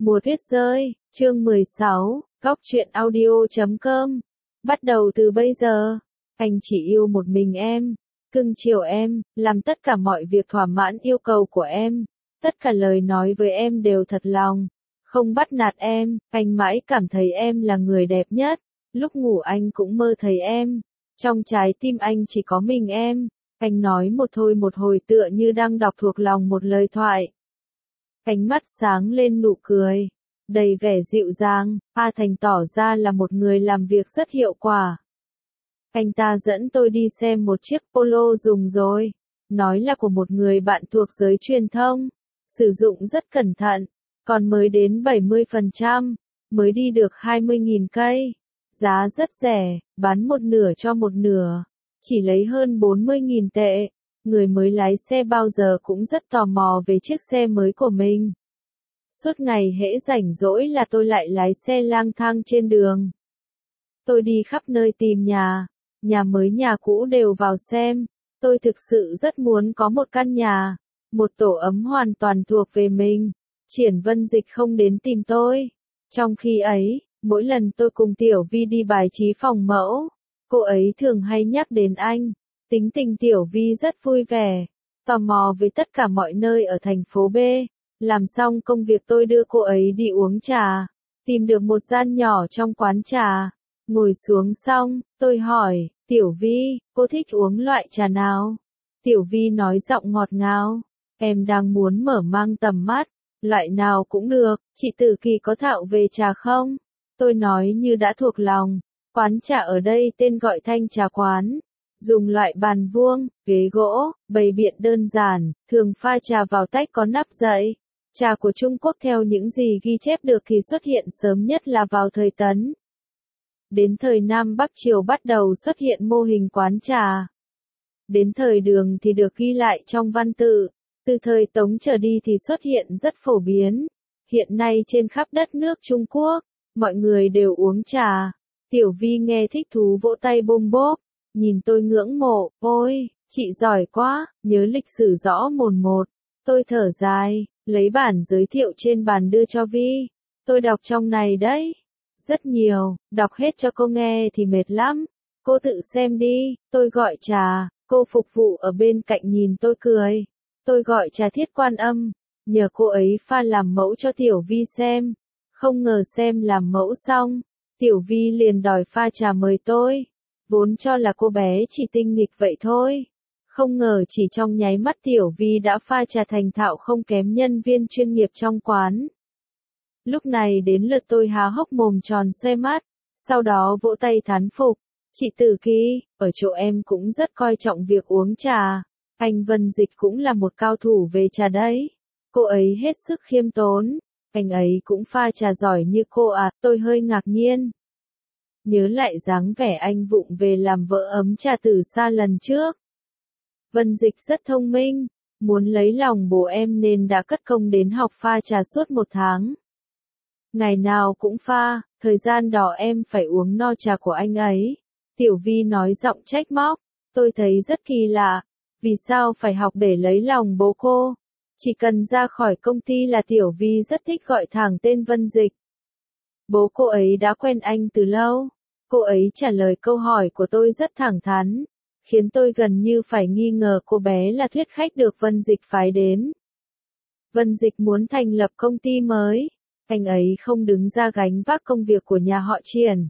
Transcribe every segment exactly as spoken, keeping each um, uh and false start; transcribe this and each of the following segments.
Mùa tuyết rơi, chương mười sáu, góc truyện audio chấm com. Bắt đầu từ bây giờ, anh chỉ yêu một mình em, cưng chiều em, làm tất cả mọi việc thỏa mãn yêu cầu của em. Tất cả lời nói với em đều thật lòng, không bắt nạt em, anh mãi cảm thấy em là người đẹp nhất. Lúc ngủ anh cũng mơ thấy em, trong trái tim anh chỉ có mình em. Anh nói một thôi một hồi tựa như đang đọc thuộc lòng một lời thoại. Ánh mắt sáng lên nụ cười, đầy vẻ dịu dàng, A Thành tỏ ra là một người làm việc rất hiệu quả. Anh ta dẫn tôi đi xem một chiếc Polo dùng rồi, nói là của một người bạn thuộc giới truyền thông, sử dụng rất cẩn thận, còn mới đến bảy mươi phần trăm, mới đi được hai mươi nghìn cây, giá rất rẻ, bán một nửa cho một nửa, chỉ lấy hơn bốn mươi nghìn tệ. Người mới lái xe bao giờ cũng rất tò mò về chiếc xe mới của mình. Suốt ngày hễ rảnh rỗi là tôi lại lái xe lang thang trên đường. Tôi đi khắp nơi tìm nhà, nhà mới nhà cũ đều vào xem. Tôi thực sự rất muốn có một căn nhà, một tổ ấm hoàn toàn thuộc về mình. Triển Vân Dịch không đến tìm tôi. Trong khi ấy, mỗi lần tôi cùng Tiểu Vi đi bài trí phòng mẫu, cô ấy thường hay nhắc đến anh. Tính tình Tiểu Vi rất vui vẻ, tò mò với tất cả mọi nơi ở thành phố B. Làm xong công việc tôi đưa cô ấy đi uống trà, tìm được một gian nhỏ trong quán trà. Ngồi xuống xong, tôi hỏi, Tiểu Vi, cô thích uống loại trà nào? Tiểu Vi nói giọng ngọt ngào, em đang muốn mở mang tầm mắt, loại nào cũng được, chị Tử Kỳ có thạo về trà không? Tôi nói như đã thuộc lòng, quán trà ở đây tên gọi Thanh Trà Quán. Dùng loại bàn vuông, ghế gỗ, bày biện đơn giản, thường pha trà vào tách có nắp dậy. Trà của Trung Quốc theo những gì ghi chép được thì xuất hiện sớm nhất là vào thời Tấn. Đến thời Nam Bắc Triều bắt đầu xuất hiện mô hình quán trà. Đến thời Đường thì được ghi lại trong văn tự. Từ thời Tống trở đi thì xuất hiện rất phổ biến. Hiện nay trên khắp đất nước Trung Quốc, mọi người đều uống trà. Tiểu Vi nghe thích thú vỗ tay bôm bốp. Nhìn tôi ngưỡng mộ, ôi, chị giỏi quá, nhớ lịch sử rõ mồn một. Tôi thở dài, lấy bản giới thiệu trên bàn đưa cho Vi. Tôi đọc trong này đấy. Rất nhiều, đọc hết cho cô nghe thì mệt lắm. Cô tự xem đi, tôi gọi trà, cô phục vụ ở bên cạnh nhìn tôi cười. Tôi gọi trà Thiết Quan Âm, nhờ cô ấy pha làm mẫu cho Tiểu Vi xem. Không ngờ xem làm mẫu xong, Tiểu Vi liền đòi pha trà mời tôi. Vốn cho là cô bé chỉ tinh nghịch vậy thôi. Không ngờ chỉ trong nháy mắt Tiểu Vi đã pha trà thành thạo không kém nhân viên chuyên nghiệp trong quán. Lúc này đến lượt tôi há hốc mồm tròn xoe mắt, sau đó vỗ tay thán phục. Chị Tử Kỳ, ở chỗ em cũng rất coi trọng việc uống trà. Anh Vân Dịch cũng là một cao thủ về trà đấy. Cô ấy hết sức khiêm tốn. Anh ấy cũng pha trà giỏi như cô à, tôi hơi ngạc nhiên. Nhớ lại dáng vẻ anh vụng về làm vợ ấm trà từ xa lần trước. Vân Dịch rất thông minh, muốn lấy lòng bố em nên đã cất công đến học pha trà suốt một tháng. Ngày nào cũng pha, thời gian đó em phải uống no trà của anh ấy. Tiểu Vi nói giọng trách móc, tôi thấy rất kỳ lạ, vì sao phải học để lấy lòng bố cô? Chỉ cần ra khỏi công ty là Tiểu Vi rất thích gọi thẳng tên Vân Dịch. Bố cô ấy đã quen anh từ lâu. Cô ấy trả lời câu hỏi của tôi rất thẳng thắn, khiến tôi gần như phải nghi ngờ cô bé là thuyết khách được Vân Dịch phái đến. Vân Dịch muốn thành lập công ty mới, anh ấy không đứng ra gánh vác công việc của nhà họ Triển.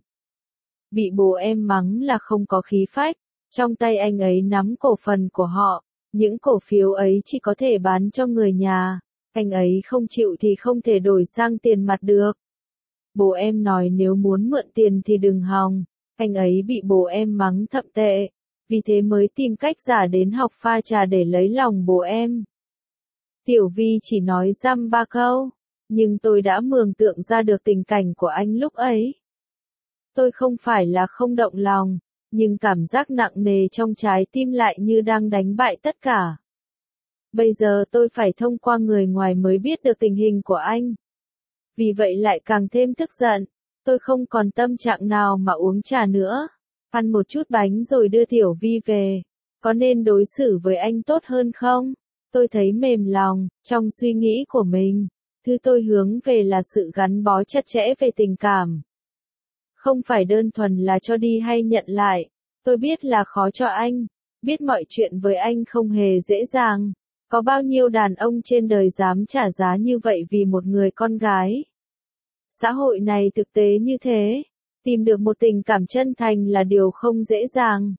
Bị bố em mắng là không có khí phách, trong tay anh ấy nắm cổ phần của họ, những cổ phiếu ấy chỉ có thể bán cho người nhà, anh ấy không chịu thì không thể đổi sang tiền mặt được. Bố em nói nếu muốn mượn tiền thì đừng hòng, anh ấy bị bố em mắng thậm tệ, vì thế mới tìm cách giả đến học pha trà để lấy lòng bố em. Tiểu Vi chỉ nói dăm ba câu, nhưng tôi đã mường tượng ra được tình cảnh của anh lúc ấy. Tôi không phải là không động lòng, nhưng cảm giác nặng nề trong trái tim lại như đang đánh bại tất cả. Bây giờ tôi phải thông qua người ngoài mới biết được tình hình của anh. Vì vậy lại càng thêm tức giận, tôi không còn tâm trạng nào mà uống trà nữa. Ăn một chút bánh rồi đưa Tiểu Vi về. Có nên đối xử với anh tốt hơn không? Tôi thấy mềm lòng, trong suy nghĩ của mình. Thứ tôi hướng về là sự gắn bó chặt chẽ về tình cảm. Không phải đơn thuần là cho đi hay nhận lại. Tôi biết là khó cho anh. Biết mọi chuyện với anh không hề dễ dàng. Có bao nhiêu đàn ông trên đời dám trả giá như vậy vì một người con gái. Xã hội này thực tế như thế. Tìm được một tình cảm chân thành là điều không dễ dàng.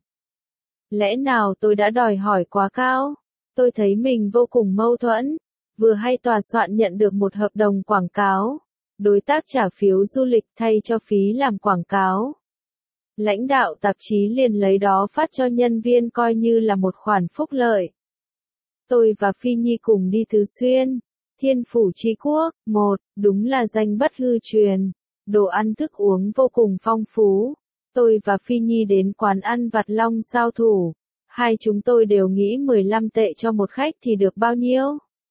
Lẽ nào tôi đã đòi hỏi quá cao? Tôi thấy mình vô cùng mâu thuẫn. Vừa hay tòa soạn nhận được một hợp đồng quảng cáo. Đối tác trả phiếu du lịch thay cho phí làm quảng cáo. Lãnh đạo tạp chí liền lấy đó phát cho nhân viên coi như là một khoản phúc lợi. Tôi và Phi Nhi cùng đi Tứ Xuyên, Thiên Phủ Chi Quốc, một, đúng là danh bất hư truyền. Đồ ăn thức uống vô cùng phong phú. Tôi và Phi Nhi đến quán ăn vặt Long Sao Thủ. Hai chúng tôi đều nghĩ mười lăm tệ cho một khách thì được bao nhiêu.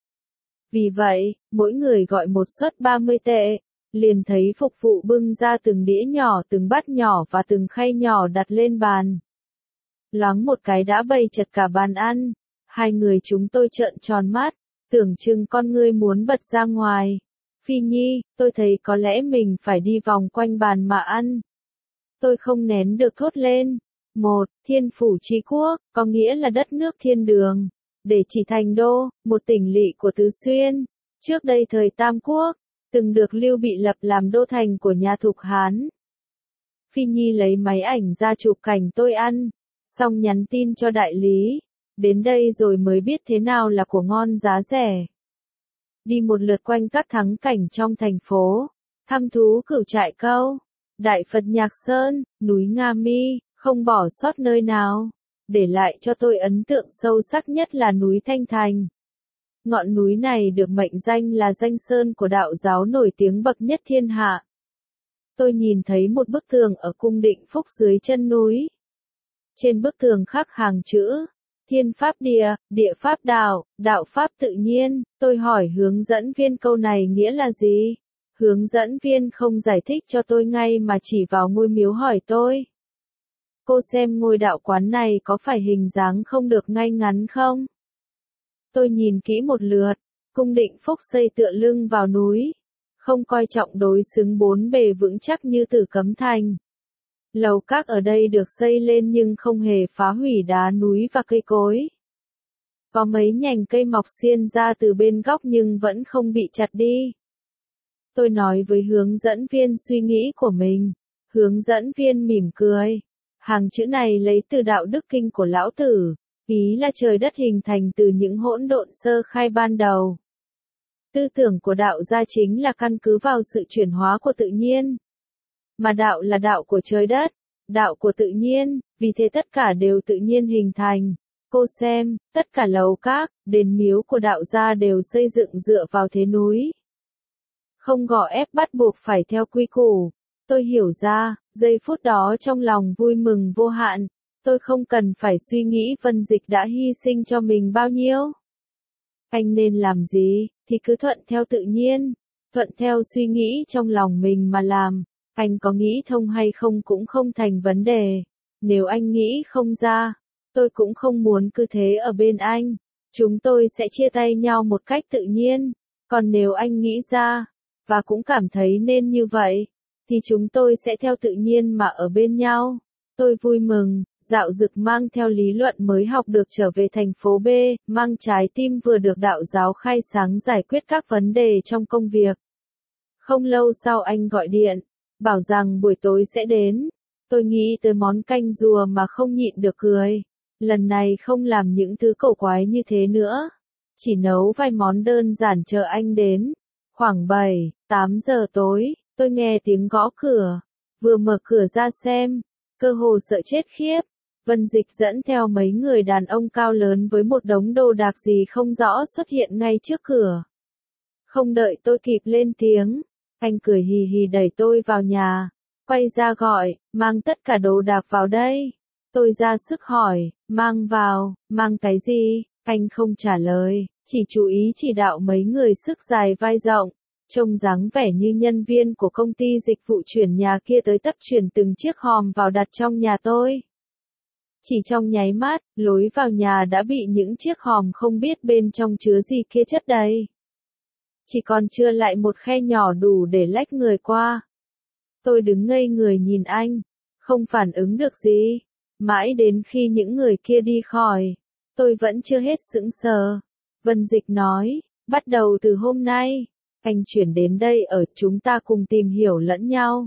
Vì vậy, mỗi người gọi một suất ba mươi tệ. Liền thấy phục vụ bưng ra từng đĩa nhỏ, từng bát nhỏ và từng khay nhỏ đặt lên bàn. Loáng một cái đã bày chật cả bàn ăn. Hai người chúng tôi trợn tròn mắt, tưởng chừng con ngươi muốn bật ra ngoài. Phi Nhi, tôi thấy có lẽ mình phải đi vòng quanh bàn mà ăn. Tôi không nén được thốt lên. Một, Thiên Phủ Chi Quốc, có nghĩa là đất nước thiên đường. Để chỉ thành đô, một tỉnh lỵ của Tứ Xuyên. Trước đây thời Tam Quốc, từng được Lưu Bị lập làm đô thành của nhà Thục Hán. Phi Nhi lấy máy ảnh ra chụp cảnh tôi ăn, xong nhắn tin cho đại lý. Đến đây rồi mới biết thế nào là của ngon giá rẻ. Đi một lượt quanh các thắng cảnh trong thành phố, thăm thú Cửu Trại Câu, Đại Phật Nhạc Sơn, núi Nga Mi, không bỏ sót nơi nào. Để lại cho tôi ấn tượng sâu sắc nhất là núi Thanh Thành. Ngọn núi này được mệnh danh là danh sơn của đạo giáo nổi tiếng bậc nhất thiên hạ. Tôi nhìn thấy một bức tường ở cung Định Phúc dưới chân núi. Trên bức tường khắc hàng chữ, Thiên Pháp Địa, Địa Pháp Đạo, Đạo Pháp Tự Nhiên. Tôi hỏi hướng dẫn viên câu này nghĩa là gì? Hướng dẫn viên không giải thích cho tôi ngay mà chỉ vào ngôi miếu hỏi tôi. Cô xem ngôi đạo quán này có phải hình dáng không được ngay ngắn không? Tôi nhìn kỹ một lượt, cung Định Phúc xây tựa lưng vào núi, không coi trọng đối xứng bốn bề vững chắc như Tử Cấm Thành. Lầu các ở đây được xây lên nhưng không hề phá hủy đá núi và cây cối. Có mấy nhành cây mọc xiên ra từ bên góc nhưng vẫn không bị chặt đi. Tôi nói với hướng dẫn viên suy nghĩ của mình. Hướng dẫn viên mỉm cười. Hàng chữ này lấy từ Đạo Đức Kinh của Lão Tử. Ý là trời đất hình thành từ những hỗn độn sơ khai ban đầu. Tư tưởng của đạo gia chính là căn cứ vào sự chuyển hóa của tự nhiên. Mà đạo là đạo của trời đất, đạo của tự nhiên, vì thế tất cả đều tự nhiên hình thành. Cô xem, tất cả lầu các, đền miếu của đạo gia đều xây dựng dựa vào thế núi. Không gò ép bắt buộc phải theo quy củ. Tôi hiểu ra, giây phút đó trong lòng vui mừng vô hạn. Tôi không cần phải suy nghĩ Vân Dịch đã hy sinh cho mình bao nhiêu. Anh nên làm gì, thì cứ thuận theo tự nhiên, thuận theo suy nghĩ trong lòng mình mà làm. Anh có nghĩ thông hay không cũng không thành vấn đề. Nếu anh nghĩ không ra, tôi cũng không muốn cứ thế ở bên anh. Chúng tôi sẽ chia tay nhau một cách tự nhiên. Còn nếu anh nghĩ ra, và cũng cảm thấy nên như vậy, thì chúng tôi sẽ theo tự nhiên mà ở bên nhau. Tôi vui mừng, Dạo Dực mang theo lý luận mới học được trở về thành phố B, mang trái tim vừa được đạo giáo khai sáng giải quyết các vấn đề trong công việc. Không lâu sau anh gọi điện, bảo rằng buổi tối sẽ đến. Tôi nghĩ tới món canh rùa mà không nhịn được cười. Lần này không làm những thứ cổ quái như thế nữa. Chỉ nấu vài món đơn giản chờ anh đến. Khoảng bảy, tám giờ tối, tôi nghe tiếng gõ cửa. Vừa mở cửa ra xem, cơ hồ sợ chết khiếp. Vân Dịch dẫn theo mấy người đàn ông cao lớn với một đống đồ đạc gì không rõ xuất hiện ngay trước cửa. Không đợi tôi kịp lên tiếng, anh cười hì hì đẩy tôi vào nhà, quay ra gọi, mang tất cả đồ đạc vào đây. Tôi ra sức hỏi, mang vào, mang cái gì? Anh không trả lời, chỉ chú ý chỉ đạo mấy người sức dài vai rộng, trông dáng vẻ như nhân viên của công ty dịch vụ chuyển nhà kia tới tấp chuyển từng chiếc hòm vào đặt trong nhà tôi. Chỉ trong nháy mắt, lối vào nhà đã bị những chiếc hòm không biết bên trong chứa gì kia chất đầy. chỉ còn chưa lại một khe nhỏ đủ để lách người qua. Tôi đứng ngây người nhìn anh, không phản ứng được gì. Mãi đến khi những người kia đi khỏi, tôi vẫn chưa hết sững sờ. Vân Dịch nói, bắt đầu từ hôm nay, anh chuyển đến đây ở, chúng ta cùng tìm hiểu lẫn nhau.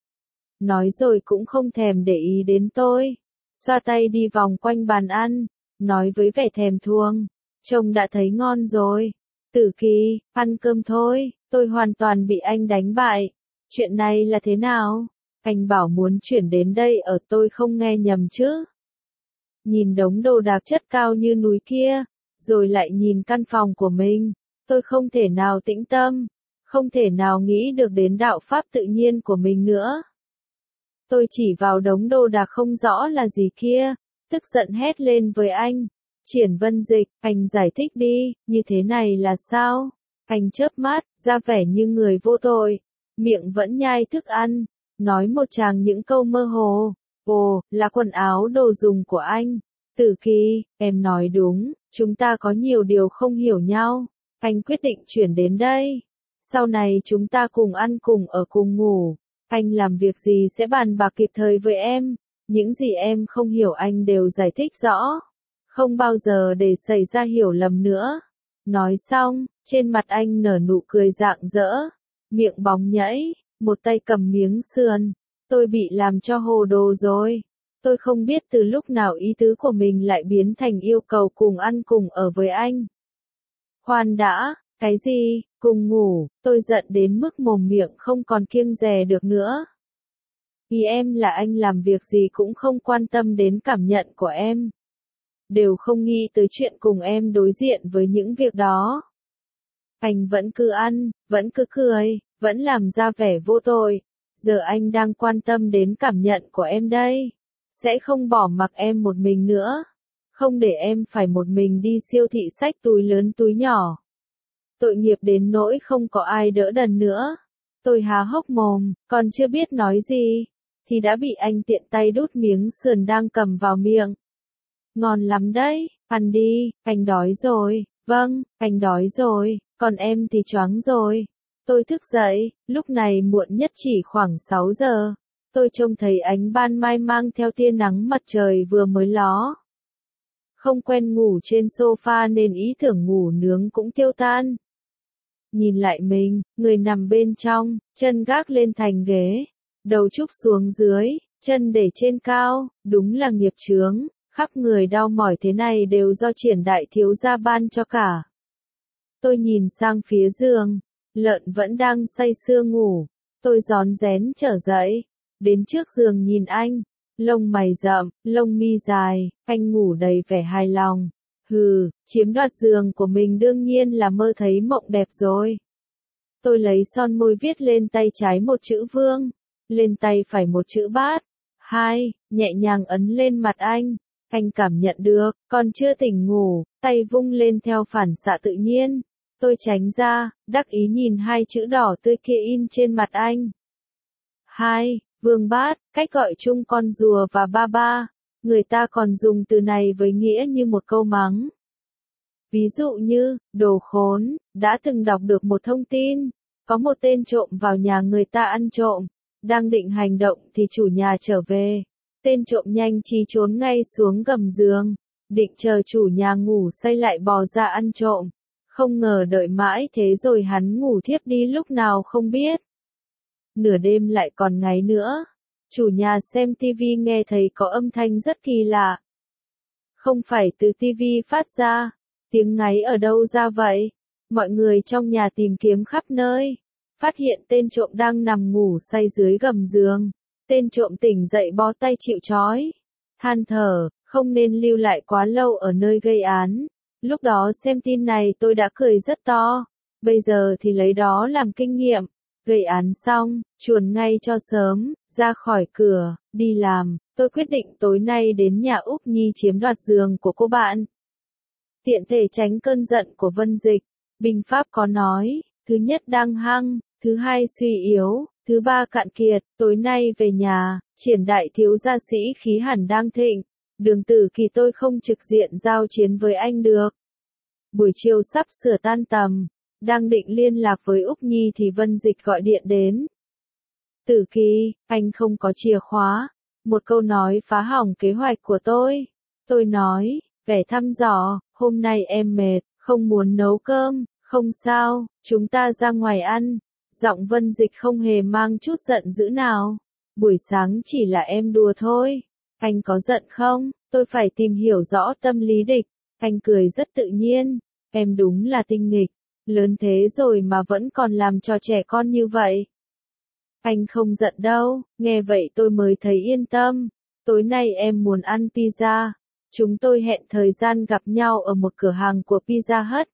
Nói rồi cũng không thèm để ý đến tôi, xoa tay đi vòng quanh bàn ăn, nói với vẻ thèm thuồng, trông đã thấy ngon rồi. Tử Kỳ, ăn cơm thôi, tôi hoàn toàn bị anh đánh bại. Chuyện này là thế nào? Anh bảo muốn chuyển đến đây ở, tôi không nghe nhầm chứ? Nhìn đống đồ đạc chất cao như núi kia, rồi lại nhìn căn phòng của mình, tôi không thể nào tĩnh tâm, không thể nào nghĩ được đến đạo pháp tự nhiên của mình nữa. Tôi chỉ vào đống đồ đạc không rõ là gì kia, tức giận hét lên với anh. Triển Vân Dịch, anh giải thích đi, như thế này là sao? Anh chớp mắt, ra vẻ như người vô tội, miệng vẫn nhai thức ăn, nói một tràng những câu mơ hồ. Ồ, là quần áo đồ dùng của anh. Tử Kỳ, em nói đúng, chúng ta có nhiều điều không hiểu nhau. Anh quyết định chuyển đến đây. Sau này chúng ta cùng ăn cùng ở cùng ngủ. Anh làm việc gì sẽ bàn bạc kịp thời với em. Những gì em không hiểu anh đều giải thích rõ. Không bao giờ để xảy ra hiểu lầm nữa. Nói xong, trên mặt anh nở nụ cười rạng rỡ. Miệng bóng nhảy, một tay cầm miếng sườn. Tôi bị làm cho hồ đồ rồi. Tôi không biết từ lúc nào ý tứ của mình lại biến thành yêu cầu cùng ăn cùng ở với anh. Khoan đã, cái gì, cùng ngủ, tôi giận đến mức mồm miệng không còn kiêng dè được nữa. Ý em là anh làm việc gì cũng không quan tâm đến cảm nhận của em. Đều không nghĩ tới chuyện cùng em đối diện với những việc đó. Anh vẫn cứ ăn, vẫn cứ cười, vẫn làm ra vẻ vô tội. Giờ anh đang quan tâm đến cảm nhận của em đây. Sẽ không bỏ mặc em một mình nữa. Không để em phải một mình đi siêu thị xách túi lớn túi nhỏ. Tội nghiệp đến nỗi không có ai đỡ đần nữa. Tôi há hốc mồm, còn chưa biết nói gì, thì đã bị anh tiện tay đút miếng sườn đang cầm vào miệng. Ngon lắm đấy, ăn đi, anh đói rồi. Vâng, anh đói rồi, còn em thì choáng rồi. Tôi thức dậy, lúc này muộn nhất chỉ khoảng sáu giờ. Tôi trông thấy ánh ban mai mang theo tia nắng mặt trời vừa mới ló. Không quen ngủ trên sofa nên ý tưởng ngủ nướng cũng tiêu tan. Nhìn lại mình, người nằm bên trong, chân gác lên thành ghế, đầu trúc xuống dưới, chân để trên cao, đúng là nghiệp chướng, khắp người đau mỏi thế này đều do Triển đại thiếu gia ban cho cả. Tôi nhìn sang phía giường, lợn vẫn đang say sưa ngủ, tôi rón rén trở dậy, đến trước giường nhìn anh, lông mày rậm, lông mi dài, anh ngủ đầy vẻ hài lòng. Hừ, chiếm đoạt giường của mình đương nhiên là mơ thấy mộng đẹp rồi. Tôi lấy son môi viết lên tay trái một chữ vương, lên tay phải một chữ bát. Hai, nhẹ nhàng ấn lên mặt anh. Anh cảm nhận được, còn chưa tỉnh ngủ, tay vung lên theo phản xạ tự nhiên. Tôi tránh ra, đắc ý nhìn hai chữ đỏ tươi kia in trên mặt anh. Hai, vương bát, cách gọi chung con rùa và ba ba. Người ta còn dùng từ này với nghĩa như một câu mắng. Ví dụ như, đồ khốn, đã từng đọc được một thông tin, có một tên trộm vào nhà người ta ăn trộm, đang định hành động thì chủ nhà trở về. Tên trộm nhanh trí trốn ngay xuống gầm giường, định chờ chủ nhà ngủ say lại bò ra ăn trộm. Không ngờ đợi mãi thế rồi hắn ngủ thiếp đi lúc nào không biết. Nửa đêm lại còn ngáy nữa. Chủ nhà xem tivi nghe thấy có âm thanh rất kỳ lạ. Không phải từ tivi phát ra, tiếng ngáy ở đâu ra vậy? Mọi người trong nhà tìm kiếm khắp nơi, phát hiện tên trộm đang nằm ngủ say dưới gầm giường. Tên trộm tỉnh dậy bó tay chịu trói, than thở, không nên lưu lại quá lâu ở nơi gây án. Lúc đó xem tin này tôi đã cười rất to, bây giờ thì lấy đó làm kinh nghiệm. Gây án xong, chuồn ngay cho sớm, ra khỏi cửa, đi làm. Tôi quyết định tối nay đến nhà Úc Nhi chiếm đoạt giường của cô bạn. Tiện thể tránh cơn giận của Vân Dịch. Binh pháp có nói, thứ nhất đang hăng, thứ hai suy yếu, thứ ba cạn kiệt. Tối nay về nhà, Triển đại thiếu gia sĩ khí hẳn đang thịnh. Đường Tử Kỳ tôi không trực diện giao chiến với anh được. Buổi chiều sắp sửa tan tầm, Đang định liên lạc với Úc Nhi thì Vân Dịch gọi điện đến. Tử Kỳ, anh không có chìa khóa. Một câu nói phá hỏng kế hoạch của tôi. Tôi nói, vẻ thăm dò, hôm nay em mệt, không muốn nấu cơm, không sao, chúng ta ra ngoài ăn. Giọng Vân Dịch không hề mang chút giận dữ nào. Buổi sáng chỉ là em đùa thôi. Anh có giận không? Tôi phải tìm hiểu rõ tâm lý địch. Anh cười rất tự nhiên. Em đúng là tinh nghịch. Lớn thế rồi mà vẫn còn làm trò trẻ con như vậy. Anh không giận đâu, nghe vậy tôi mới thấy yên tâm. Tối nay em muốn ăn pizza. Chúng tôi hẹn thời gian gặp nhau ở một cửa hàng của Pizza Hut.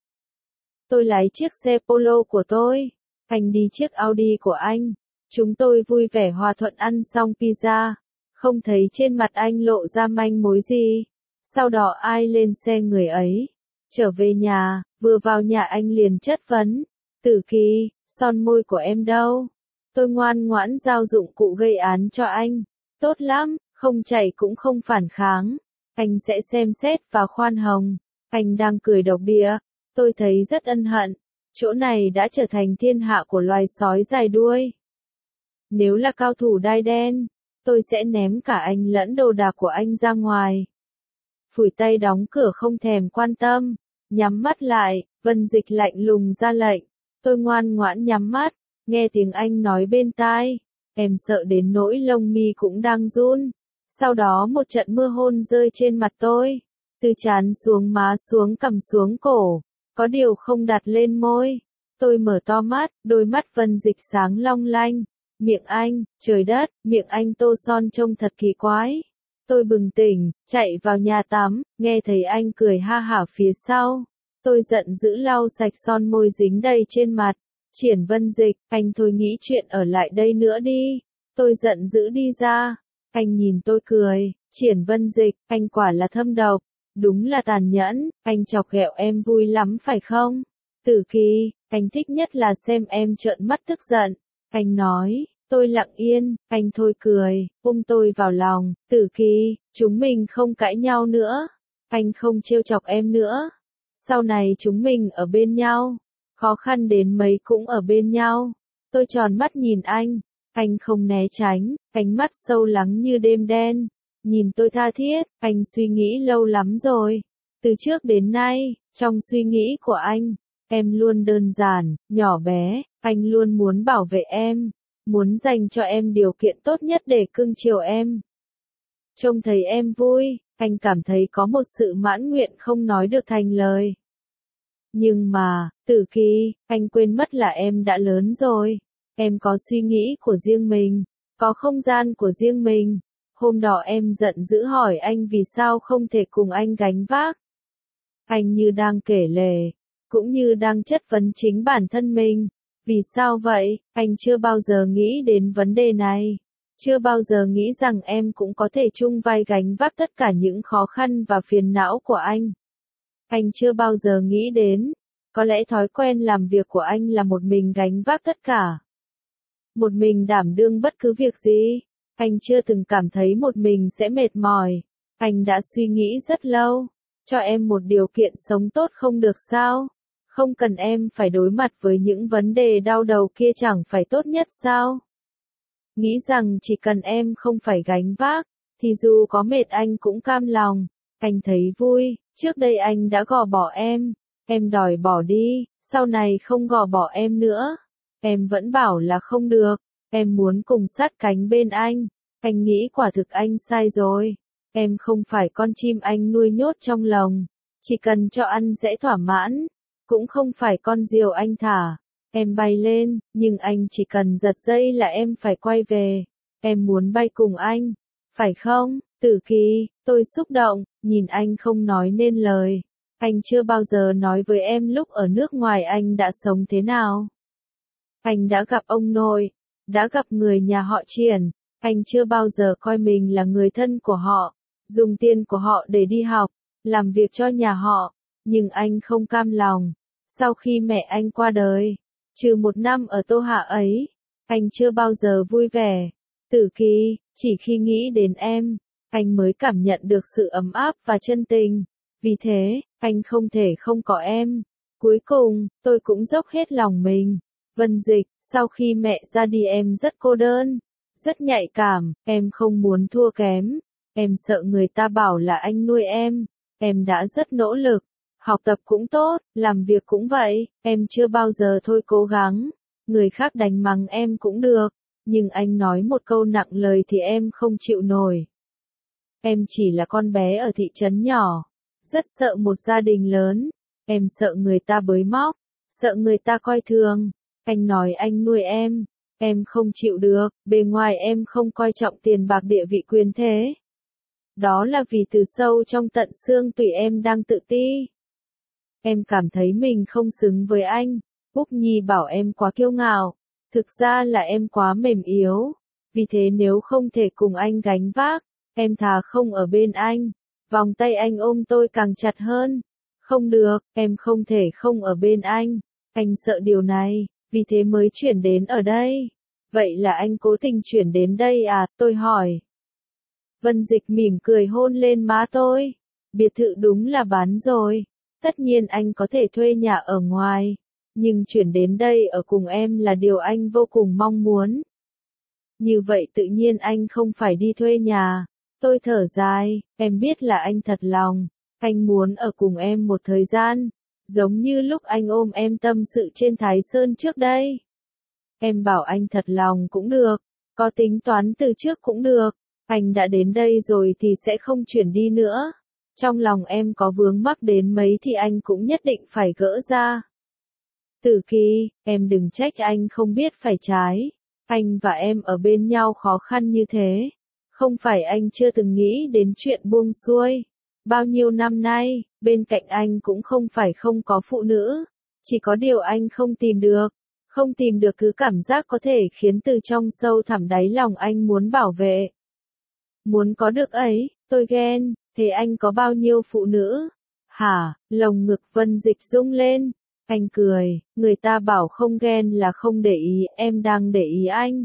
Tôi lái chiếc xe Polo của tôi. Anh đi chiếc Audi của anh. Chúng tôi vui vẻ hòa thuận ăn xong pizza. Không thấy trên mặt anh lộ ra manh mối gì. Sau đó ai lên xe người ấy. Trở về nhà, vừa vào nhà anh liền chất vấn. Tử Kỳ, son môi của em đâu? Tôi ngoan ngoãn giao dụng cụ gây án cho anh. Tốt lắm, không chảy cũng không phản kháng. Anh sẽ xem xét và khoan hồng. Anh đang cười độc địa. Tôi thấy rất ân hận. Chỗ này đã trở thành thiên hạ của loài sói dài đuôi. Nếu là cao thủ đai đen, tôi sẽ ném cả anh lẫn đồ đạc của anh ra ngoài. Phủi tay đóng cửa không thèm quan tâm. Nhắm mắt lại, Vân Dịch lạnh lùng ra lệnh. Tôi ngoan ngoãn nhắm mắt, nghe tiếng anh nói bên tai. Em sợ đến nỗi lông mi cũng đang run. Sau đó một trận mưa hôn rơi trên mặt tôi. Từ trán xuống má xuống cằm xuống cổ. Có điều không đặt lên môi. Tôi mở to mắt, đôi mắt Vân Dịch sáng long lanh. Miệng anh, trời đất, miệng anh tô son trông thật kỳ quái. Tôi bừng tỉnh, chạy vào nhà tắm, nghe thấy anh cười ha hả phía sau. Tôi giận dữ lau sạch son môi dính đầy trên mặt. Triển Vân Dịch, anh thôi nghĩ chuyện ở lại đây nữa đi. Tôi giận dữ đi ra. Anh nhìn tôi cười. Triển Vân Dịch, anh quả là thâm độc. Đúng là tàn nhẫn, anh chọc ghẹo em vui lắm phải không? Tử Kỳ, anh thích nhất là xem em trợn mắt tức giận. Anh nói, tôi lặng yên, anh thôi cười, ôm tôi vào lòng. Tử Kỳ, chúng mình không cãi nhau nữa. Anh không trêu chọc em nữa. Sau này chúng mình ở bên nhau. Khó khăn đến mấy cũng ở bên nhau. Tôi tròn mắt nhìn anh. Anh không né tránh, ánh mắt sâu lắng như đêm đen. Nhìn tôi tha thiết, anh suy nghĩ lâu lắm rồi. Từ trước đến nay, trong suy nghĩ của anh, em luôn đơn giản, nhỏ bé, anh luôn muốn bảo vệ em, muốn dành cho em điều kiện tốt nhất để cưng chiều em. Trông thấy em vui, anh cảm thấy có một sự mãn nguyện không nói được thành lời. Nhưng mà, Tử Kỳ, anh quên mất là em đã lớn rồi. Em có suy nghĩ của riêng mình, có không gian của riêng mình. Hôm đó em giận dữ hỏi anh vì sao không thể cùng anh gánh vác. Anh như đang kể lể, cũng như đang chất vấn chính bản thân mình. Vì sao vậy? Anh chưa bao giờ nghĩ đến vấn đề này. Chưa bao giờ nghĩ rằng em cũng có thể chung vai gánh vác tất cả những khó khăn và phiền não của anh. Anh chưa bao giờ nghĩ đến, có lẽ thói quen làm việc của anh là một mình gánh vác tất cả. Một mình đảm đương bất cứ việc gì. Anh chưa từng cảm thấy một mình sẽ mệt mỏi. Anh đã suy nghĩ rất lâu. Cho em một điều kiện sống tốt không được sao? Không cần em phải đối mặt với những vấn đề đau đầu kia chẳng phải tốt nhất sao? Nghĩ rằng chỉ cần em không phải gánh vác, thì dù có mệt anh cũng cam lòng. Anh thấy vui, trước đây anh đã gò bỏ em. Em đòi bỏ đi, sau này không gò bỏ em nữa. Em vẫn bảo là không được. Em muốn cùng sát cánh bên anh. Anh nghĩ quả thực anh sai rồi. Em không phải con chim anh nuôi nhốt trong lồng. Chỉ cần cho ăn sẽ thỏa mãn. Cũng không phải con diều anh thả. Em bay lên, nhưng anh chỉ cần giật dây là em phải quay về. Em muốn bay cùng anh. Phải không, Tử Kỳ? Tôi xúc động, nhìn anh không nói nên lời. Anh chưa bao giờ nói với em lúc ở nước ngoài anh đã sống thế nào. Anh đã gặp ông nội, đã gặp người nhà họ Triển. Anh chưa bao giờ coi mình là người thân của họ, dùng tiền của họ để đi học, làm việc cho nhà họ. Nhưng anh không cam lòng. Sau khi mẹ anh qua đời, trừ một năm ở Tô Hạ ấy, anh chưa bao giờ vui vẻ. Tử Kỳ, chỉ khi nghĩ đến em, anh mới cảm nhận được sự ấm áp và chân tình. Vì thế, anh không thể không có em. Cuối cùng, tôi cũng dốc hết lòng mình. Vân Dịch, sau khi mẹ ra đi em rất cô đơn, rất nhạy cảm, em không muốn thua kém. Em sợ người ta bảo là anh nuôi em. Em đã rất nỗ lực, học tập cũng tốt, làm việc cũng vậy, em chưa bao giờ thôi cố gắng. Người khác đánh mắng em cũng được, nhưng anh nói một câu nặng lời thì em không chịu nổi. Em chỉ là con bé ở thị trấn nhỏ, rất sợ một gia đình lớn. Em sợ người ta bới móc, sợ người ta coi thường. Anh nói anh nuôi em, em không chịu được, bề ngoài em không coi trọng tiền bạc địa vị quyền thế. Đó là vì từ sâu trong tận xương tủy em đang tự ti. Em cảm thấy mình không xứng với anh. Úc Nhi bảo em quá kiêu ngạo, thực ra là em quá mềm yếu. Vì thế nếu không thể cùng anh gánh vác, em thà không ở bên anh. Vòng tay anh ôm tôi càng chặt hơn. Không được, em không thể không ở bên anh. Anh sợ điều này, vì thế mới chuyển đến ở đây. Vậy là anh cố tình chuyển đến đây à, tôi hỏi. Vân Dịch mỉm cười hôn lên má tôi. Biệt thự đúng là bán rồi. Tất nhiên anh có thể thuê nhà ở ngoài. Nhưng chuyển đến đây ở cùng em là điều anh vô cùng mong muốn. Như vậy tự nhiên anh không phải đi thuê nhà. Tôi thở dài, em biết là anh thật lòng. Anh muốn ở cùng em một thời gian. Giống như lúc anh ôm em tâm sự trên Thái Sơn trước đây. Em bảo anh thật lòng cũng được. Có tính toán từ trước cũng được. Anh đã đến đây rồi thì sẽ không chuyển đi nữa. Trong lòng em có vướng mắc đến mấy thì anh cũng nhất định phải gỡ ra. Tử Kỳ, em đừng trách anh không biết phải trái. Anh và em ở bên nhau khó khăn như thế. Không phải anh chưa từng nghĩ đến chuyện buông xuôi. Bao nhiêu năm nay, bên cạnh anh cũng không phải không có phụ nữ. Chỉ có điều anh không tìm được. Không tìm được thứ cảm giác có thể khiến từ trong sâu thẳm đáy lòng anh muốn bảo vệ. Muốn có được ấy, tôi ghen. Thế anh có bao nhiêu phụ nữ? Hả, lồng ngực Vân Dịch rung lên. Anh cười, người ta bảo không ghen là không để ý, em đang để ý anh.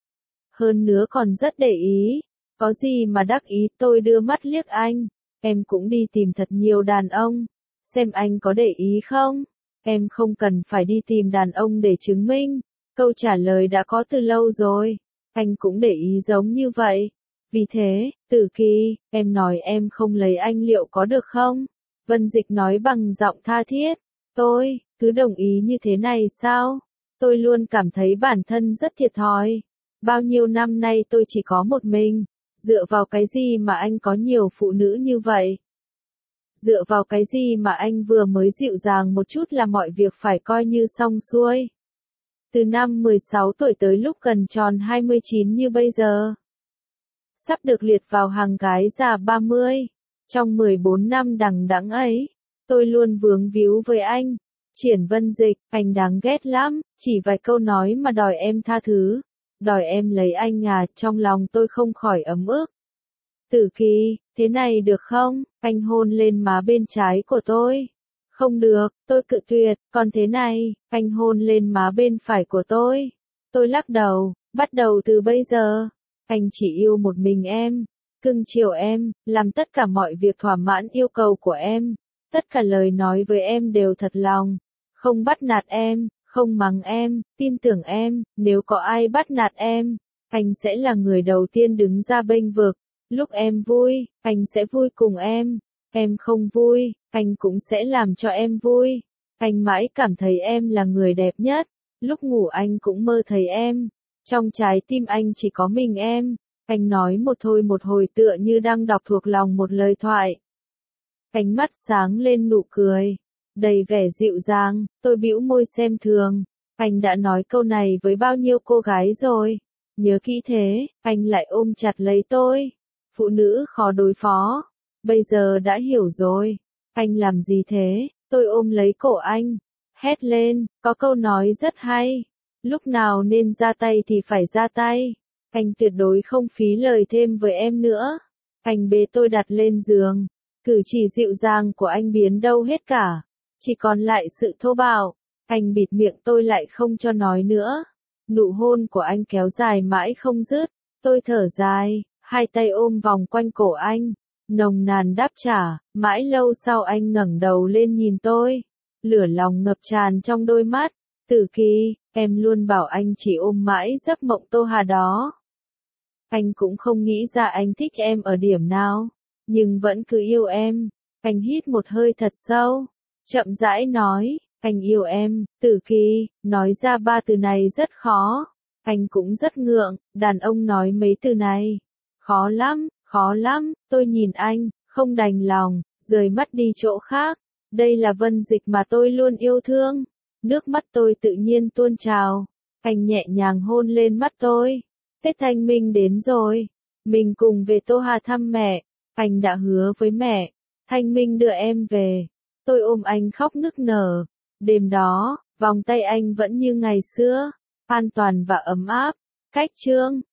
Hơn nữa còn rất để ý. Có gì mà đắc ý, tôi đưa mắt liếc anh. Em cũng đi tìm thật nhiều đàn ông. Xem anh có để ý không? Em không cần phải đi tìm đàn ông để chứng minh. Câu trả lời đã có từ lâu rồi. Anh cũng để ý giống như vậy. Vì thế, Tử Kỳ, em nói em không lấy anh liệu có được không? Vân Dịch nói bằng giọng tha thiết. Tôi, cứ đồng ý như thế này sao? Tôi luôn cảm thấy bản thân rất thiệt thòi. Bao nhiêu năm nay tôi chỉ có một mình. Dựa vào cái gì mà anh có nhiều phụ nữ như vậy? Dựa vào cái gì mà anh vừa mới dịu dàng một chút là mọi việc phải coi như xong xuôi? Từ năm mười sáu tuổi tới lúc gần tròn hai mươi chín như bây giờ. Sắp được liệt vào hàng gái già ba mươi. Trong mười bốn năm đằng đẵng ấy, tôi luôn vướng víu với anh. Triển Vân Dịch, anh đáng ghét lắm, chỉ vài câu nói mà đòi em tha thứ. Đòi em lấy anh à, trong lòng tôi không khỏi ấm ức. Tử Kỳ, thế này được không? Anh hôn lên má bên trái của tôi. Không được, tôi cự tuyệt, còn thế này, anh hôn lên má bên phải của tôi. Tôi lắc đầu, bắt đầu từ bây giờ, anh chỉ yêu một mình em, cưng chiều em, làm tất cả mọi việc thỏa mãn yêu cầu của em. Tất cả lời nói với em đều thật lòng, không bắt nạt em, không mắng em, tin tưởng em, nếu có ai bắt nạt em, anh sẽ là người đầu tiên đứng ra bênh vực. Lúc em vui, anh sẽ vui cùng em. Em không vui, anh cũng sẽ làm cho em vui. Anh mãi cảm thấy em là người đẹp nhất. Lúc ngủ anh cũng mơ thấy em. Trong trái tim anh chỉ có mình em. Anh nói một thôi một hồi tựa như đang đọc thuộc lòng một lời thoại. Ánh mắt sáng lên nụ cười, đầy vẻ dịu dàng, tôi bĩu môi xem thường. Anh đã nói câu này với bao nhiêu cô gái rồi. Nhớ kỹ thế, anh lại ôm chặt lấy tôi. Phụ nữ khó đối phó. Bây giờ đã hiểu rồi. Anh làm gì thế? Tôi ôm lấy cổ anh. Hét lên, có câu nói rất hay. Lúc nào nên ra tay thì phải ra tay. Anh tuyệt đối không phí lời thêm với em nữa. Anh bế tôi đặt lên giường. Cử chỉ dịu dàng của anh biến đâu hết cả. Chỉ còn lại sự thô bạo. Anh bịt miệng tôi lại không cho nói nữa. Nụ hôn của anh kéo dài mãi không dứt. Tôi thở dài, hai tay ôm vòng quanh cổ anh. Nồng nàn đáp trả, mãi lâu sau anh ngẩng đầu lên nhìn tôi. lửa lòng ngập tràn trong đôi mắt. Tử Kỳ, em luôn bảo anh chỉ ôm mãi giấc mộng Tô Hà đó. Anh cũng không nghĩ ra anh thích em ở điểm nào, nhưng vẫn cứ yêu em. Anh hít một hơi thật sâu, chậm rãi nói, anh yêu em. Tử Kỳ, nói ra ba từ này rất khó. Anh cũng rất ngượng, đàn ông nói mấy từ này. Khó lắm, khó lắm, tôi nhìn anh, không đành lòng, rời mắt đi chỗ khác. Đây là Vân Dịch mà tôi luôn yêu thương. Nước mắt tôi tự nhiên tuôn trào. Anh nhẹ nhàng hôn lên mắt tôi. Tết Thanh Minh đến rồi. Mình cùng về Tô Hà thăm mẹ. Anh đã hứa với mẹ. Thanh Minh đưa em về. Tôi ôm anh khóc nức nở. Đêm đó, vòng tay anh vẫn như ngày xưa. An toàn và ấm áp. Cách chương